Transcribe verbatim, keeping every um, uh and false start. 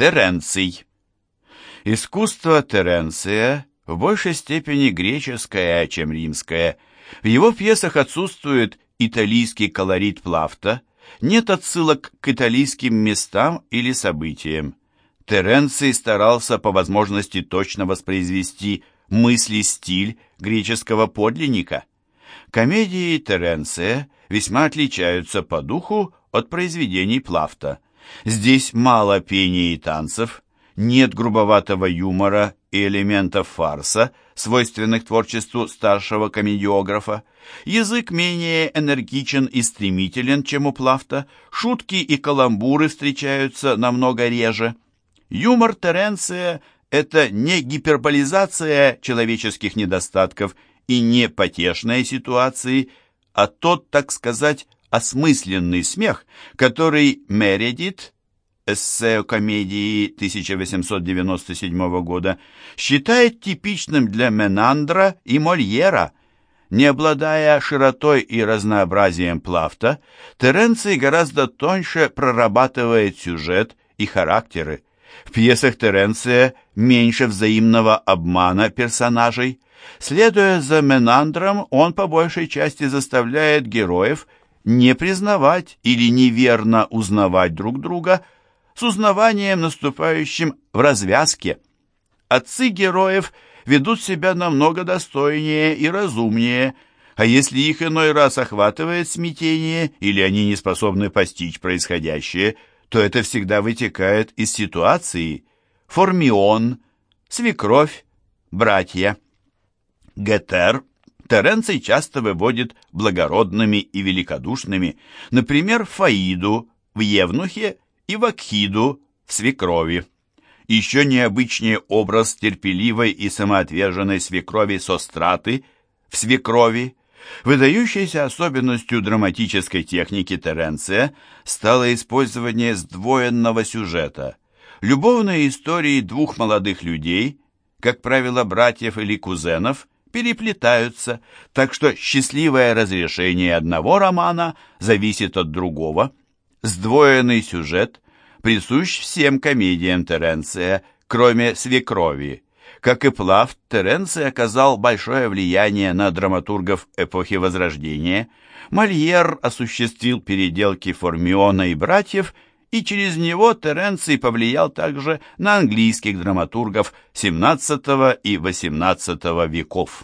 Теренций. Искусство Теренция в большей степени греческое, чем римское. В его пьесах отсутствует италийский колорит Плафта, нет отсылок к италийским местам или событиям. Теренций старался по возможности точно воспроизвести мысли-стиль греческого подлинника. Комедии Теренция весьма отличаются по духу от произведений Плафта. Здесь мало пения и танцев, нет грубоватого юмора и элементов фарса, свойственных творчеству старшего комедиографа. Язык менее энергичен и стремителен, чем у Плафта, шутки и каламбуры встречаются намного реже. Юмор Теренция – это не гиперболизация человеческих недостатков и не потешные ситуации, а тот, так сказать, осмысленный смех, который Мередит, эссе о комедии тысяча восемьсот девяносто седьмого года, считает типичным для Менандра и Мольера. Не обладая широтой и разнообразием Плафта, Теренций гораздо тоньше прорабатывает сюжет и характеры. В пьесах Теренция меньше взаимного обмана персонажей. Следуя за Менандром, он по большей части заставляет героев не признавать или неверно узнавать друг друга, с узнаванием, наступающим в развязке. Отцы героев ведут себя намного достойнее и разумнее, а если их иной раз охватывает смятение или они не способны постичь происходящее, то это всегда вытекает из ситуации. Формион, свекровь, братья. Гетер Теренций часто выводит благородными и великодушными, например, Фаиду в Евнухе и Вакхиду в свекрови. Еще необычнее образ терпеливой и самоотверженной свекрови Состраты в свекрови. Выдающейся особенностью драматической техники Теренция стало использование сдвоенного сюжета. Любовные истории двух молодых людей, как правило, братьев или кузенов, переплетаются, так что счастливое разрешение одного романа зависит от другого. Сдвоенный сюжет присущ всем комедиям Теренция, кроме свекрови. Как и Плафт, Теренций оказал большое влияние на драматургов эпохи Возрождения. Мольер осуществил переделки Формиона и братьев, и через него Теренций повлиял также на английских драматургов семнадцатого и восемнадцатого веков.